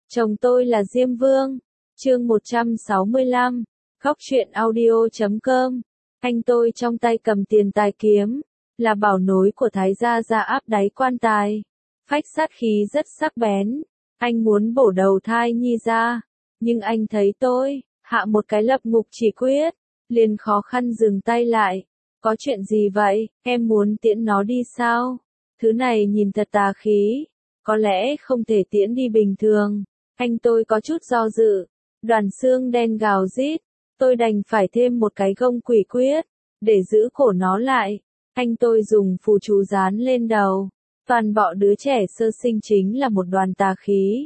Chồng tôi là Diêm Vương. Chương 165. Khóc chuyện audio.com. Anh tôi trong tay cầm tiền tài kiếm, là bảo nối của Thái gia ra áp đáy quan tài. Phách sát khí rất sắc bén. Anh muốn bổ đầu thai nhi ra, nhưng anh thấy tôi, hạ một cái lập ngục chỉ quyết, liền khó khăn dừng tay lại. Có chuyện gì vậy, em muốn tiễn nó đi sao? Thứ này nhìn thật tà khí, có lẽ không thể tiễn đi bình thường. Anh tôi có chút do dự, đoàn xương đen gào rít, tôi đành phải thêm một cái gông quỷ quyết, để giữ cổ nó lại. Anh tôi dùng phù chú dán lên đầu, toàn bộ đứa trẻ sơ sinh chính là một đoàn tà khí.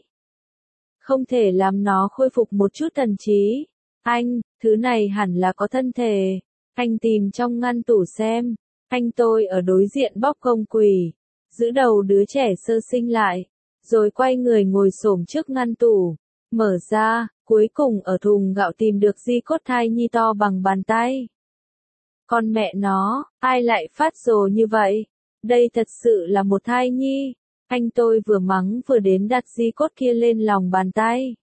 Không thể làm nó khôi phục một chút thần trí. Anh, thứ này hẳn là có thân thể. Anh tìm trong ngăn tủ xem, anh tôi ở đối diện bóc gông quỷ, giữ đầu đứa trẻ sơ sinh lại, rồi quay người ngồi xổm trước ngăn tủ, mở ra, cuối cùng ở thùng gạo tìm được di cốt thai nhi to bằng bàn tay. Con mẹ nó, ai lại phát rồ như vậy? Đây thật sự là một thai nhi. Anh tôi vừa mắng vừa đến đặt di cốt kia lên lòng bàn tay.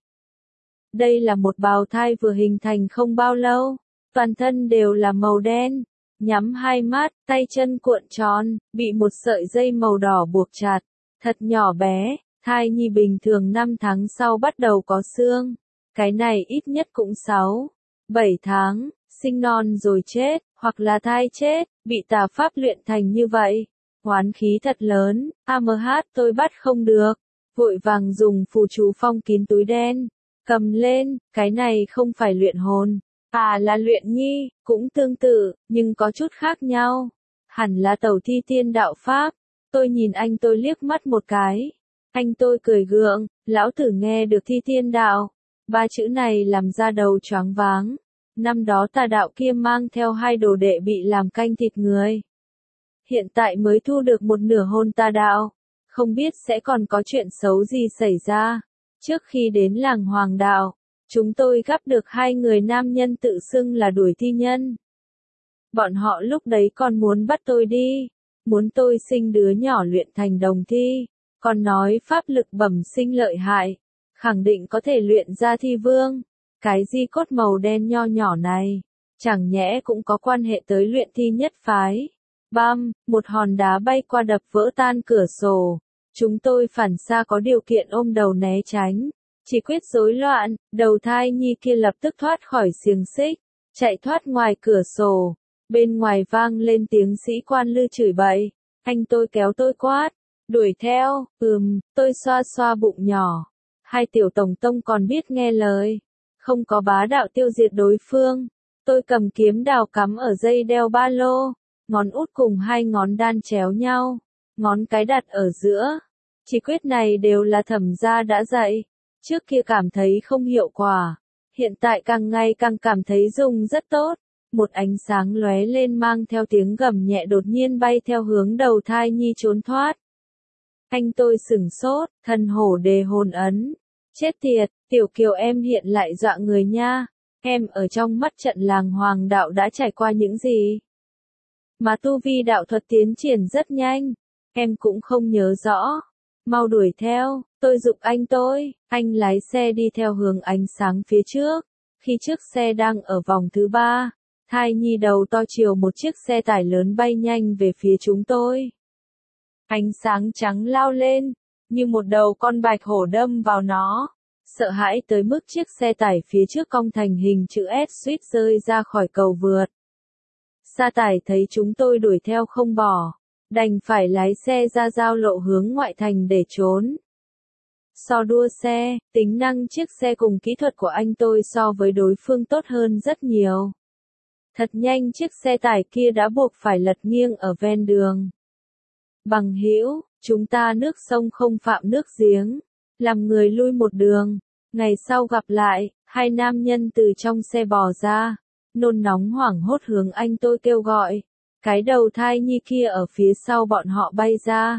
Đây là một bào thai vừa hình thành không bao lâu, toàn thân đều là màu đen, nhắm hai mắt, tay chân cuộn tròn, bị một sợi dây màu đỏ buộc chặt, thật nhỏ bé. Thai nhi bình thường 5 tháng sau bắt đầu có xương, cái này ít nhất cũng 6, 7 tháng, sinh non rồi chết, hoặc là thai chết, bị tà pháp luyện thành như vậy. Oán khí thật lớn, tôi bắt không được, vội vàng dùng phù chú phong kín túi đen, cầm lên, cái này không phải luyện hồn, là luyện nhi, cũng tương tự, nhưng có chút khác nhau. Hẳn là tẩu thi tiên đạo pháp. Tôi nhìn anh tôi liếc mắt một cái. Anh tôi cười gượng, lão tử nghe được thi tiên đạo. 3 chữ này làm ra đầu choáng váng. Năm đó tà đạo kia mang theo 2 đồ đệ bị làm canh thịt người. Hiện tại mới thu được một nửa hồn tà đạo. Không biết sẽ còn có chuyện xấu gì xảy ra. Trước khi đến làng Hoàng Đạo, chúng tôi gặp được 2 người nam nhân tự xưng là đuổi thi nhân. Bọn họ lúc đấy còn muốn bắt tôi đi, muốn tôi sinh đứa nhỏ luyện thành đồng thi, còn nói pháp lực bẩm sinh lợi hại, khẳng định có thể luyện ra thi vương. Cái di cốt màu đen nho nhỏ này, chẳng nhẽ cũng có quan hệ tới luyện thi nhất phái. Bam, một hòn đá bay qua đập vỡ tan cửa sổ. Chúng tôi phản xạ có điều kiện ôm đầu né tránh. Chỉ quyết rối loạn, đầu thai nhi kia lập tức thoát khỏi xiềng xích, chạy thoát ngoài cửa sổ. Bên ngoài vang lên tiếng sĩ quan lư chửi bậy. Anh tôi kéo tôi quát, đuổi theo. Tôi xoa xoa bụng nhỏ. 2 tiểu tổng tông còn biết nghe lời, không có bá đạo tiêu diệt đối phương. Tôi cầm kiếm đào cắm ở dây đeo ba lô, ngón út cùng 2 ngón đan chéo nhau, ngón cái đặt ở giữa. Chỉ quyết này đều là Thẩm gia đã dạy, trước kia cảm thấy không hiệu quả, hiện tại càng ngày càng cảm thấy dùng rất tốt. Một ánh sáng lóe lên mang theo tiếng gầm nhẹ đột nhiên bay theo hướng đầu thai nhi trốn thoát. Anh tôi sửng sốt, thần hổ đề hồn ấn. Chết tiệt, tiểu kiều em hiện lại dọa người nha. Em ở trong mắt trận làng Hoàng Đạo đã trải qua những gì? Mà tu vi đạo thuật tiến triển rất nhanh. Em cũng không nhớ rõ. Mau đuổi theo, tôi giục anh tôi. Anh lái xe đi theo hướng ánh sáng phía trước. Khi chiếc xe đang ở vòng thứ 3, thai nhi đầu to chiều một chiếc xe tải lớn bay nhanh về phía chúng tôi. Ánh sáng trắng lao lên, như một đầu con bạch hổ đâm vào nó. Sợ hãi tới mức chiếc xe tải phía trước cong thành hình chữ S suýt rơi ra khỏi cầu vượt. Sa tải thấy chúng tôi đuổi theo không bỏ, đành phải lái xe ra giao lộ hướng ngoại thành để trốn. So đua xe, tính năng chiếc xe cùng kỹ thuật của anh tôi so với đối phương tốt hơn rất nhiều. Thật nhanh chiếc xe tải kia đã buộc phải lật nghiêng ở ven đường. Bằng hữu, chúng ta nước sông không phạm nước giếng, làm người lui một đường. Ngày sau gặp lại, 2 nam nhân từ trong xe bò ra, nôn nóng hoảng hốt hướng anh tôi kêu gọi. Cái đầu thai nhi kia ở phía sau bọn họ bay ra.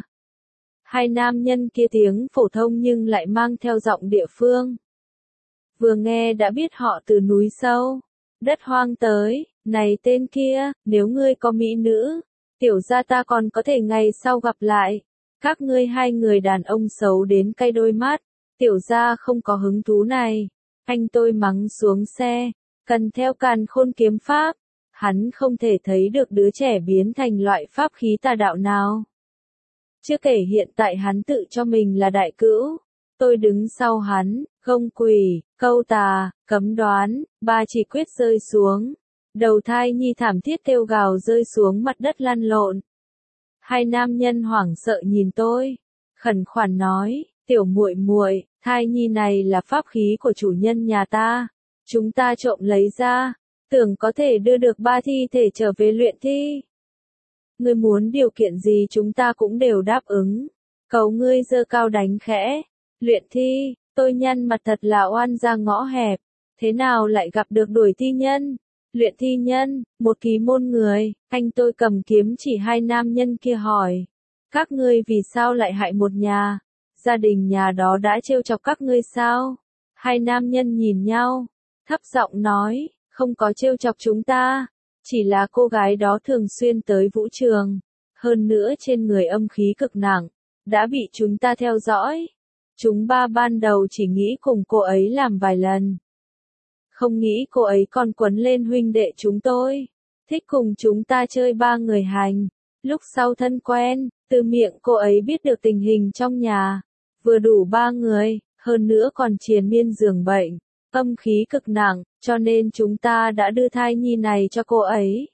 2 nam nhân kia tiếng phổ thông nhưng lại mang theo giọng địa phương. Vừa nghe đã biết họ từ núi sâu, đất hoang tới. Này tên kia, nếu ngươi có mỹ nữ, tiểu gia ta còn có thể ngày sau gặp lại. Các ngươi 2 người đàn ông xấu đến cay đôi mắt, Tiểu gia không có hứng thú này. Anh tôi mắng xuống xe, cần theo càn khôn kiếm pháp. Hắn không thể thấy được đứa trẻ biến thành loại pháp khí tà đạo nào. Chưa kể hiện tại hắn tự cho mình là đại cữu. Tôi đứng sau hắn, không quỷ, câu tà, cấm đoán, ba chỉ quyết rơi xuống. Đầu thai nhi thảm thiết kêu gào rơi xuống mặt đất lăn lộn. Hai nam nhân hoảng sợ nhìn tôi, khẩn khoản nói, tiểu muội muội, thai nhi này là pháp khí của chủ nhân nhà ta. Chúng ta trộm lấy ra, tưởng có thể đưa được ba thi thể trở về luyện thi. Ngươi muốn điều kiện gì chúng ta cũng đều đáp ứng. Cầu ngươi giơ cao đánh khẽ. Luyện thi, tôi nhăn mặt thật là oan ra ngõ hẹp. Thế nào lại gặp được đuổi thi nhân? Luyện thi nhân, một ký môn người. Anh tôi cầm kiếm chỉ hai nam nhân kia hỏi. Các ngươi vì sao lại hại một nhà? Gia đình nhà đó đã trêu chọc các ngươi sao? Hai nam nhân nhìn nhau, thấp giọng nói, không có trêu chọc chúng ta. Chỉ là cô gái đó thường xuyên tới vũ trường. Hơn nữa trên người âm khí cực nặng. Đã bị chúng ta theo dõi. Chúng ba ban đầu chỉ nghĩ cùng cô ấy làm vài lần. Không nghĩ cô ấy còn quấn lên huynh đệ chúng tôi. Thích cùng chúng ta chơi ba người hành. Lúc sau thân quen, từ miệng cô ấy biết được tình hình trong nhà. Vừa đủ ba người, hơn nữa còn triền miên giường bệnh. Âm khí cực nặng, cho nên chúng ta đã đưa thai nhi này cho cô ấy.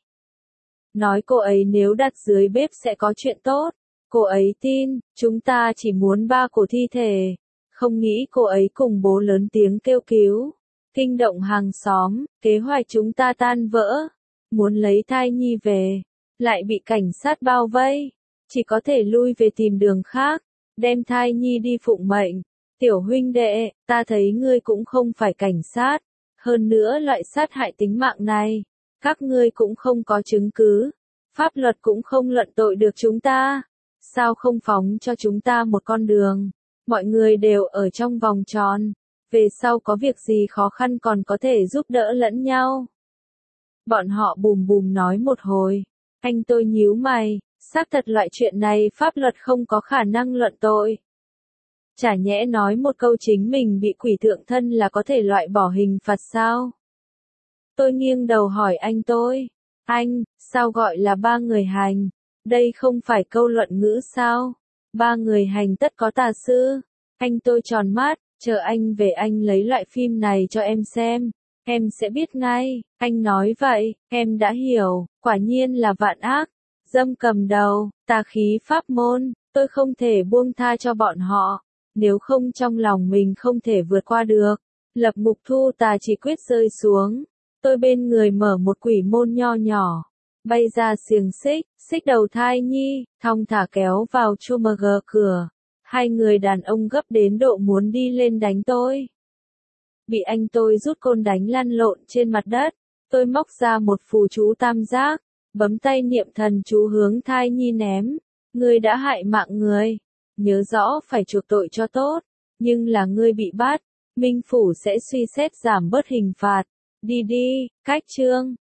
Nói cô ấy nếu đặt dưới bếp sẽ có chuyện tốt. Cô ấy tin, chúng ta chỉ muốn ba cổ thi thể. Không nghĩ cô ấy cùng bố lớn tiếng kêu cứu. Kinh động hàng xóm, kế hoạch chúng ta tan vỡ. Muốn lấy thai nhi về, lại bị cảnh sát bao vây. Chỉ có thể lui về tìm đường khác, đem thai nhi đi phụng mệnh. Tiểu huynh đệ, ta thấy ngươi cũng không phải cảnh sát. Hơn nữa loại sát hại tính mạng này, các ngươi cũng không có chứng cứ. Pháp luật cũng không luận tội được chúng ta. Sao không phóng cho chúng ta một con đường? Mọi người đều ở trong vòng tròn. Về sau có việc gì khó khăn còn có thể giúp đỡ lẫn nhau. Bọn họ bùm bùm nói một hồi. Anh tôi nhíu mày, xác thật loại chuyện này pháp luật không có khả năng luận tội. Chả nhẽ nói một câu chính mình bị quỷ thượng thân là có thể loại bỏ hình phạt sao? Tôi nghiêng đầu hỏi anh tôi. Anh, sao gọi là ba người hành? Đây không phải câu luận ngữ sao? Ba người hành tất có tà sư. Anh tôi tròn mắt, chờ anh về anh lấy loại phim này cho em xem. Em sẽ biết ngay. Anh nói vậy, em đã hiểu, quả nhiên là vạn ác. Dâm cầm đầu, tà khí pháp môn, tôi không thể buông tha cho bọn họ. Nếu không trong lòng mình không thể vượt qua được. Lập mục thu tà chỉ quyết rơi xuống. Tôi bên người mở một quỷ môn nho nhỏ. Bay ra xiềng xích, xích đầu thai nhi, thong thả kéo vào chumg cửa. Hai người đàn ông gấp đến độ muốn đi lên đánh tôi. Bị anh tôi rút côn đánh lăn lộn trên mặt đất. Tôi móc ra một phù chú tam giác, bấm tay niệm thần chú hướng thai nhi ném. Ngươi đã hại mạng người. Nhớ rõ phải chuộc tội cho tốt. Nhưng là ngươi bị bắt, Minh Phủ sẽ suy xét giảm bớt hình phạt. Đi đi, cách chương.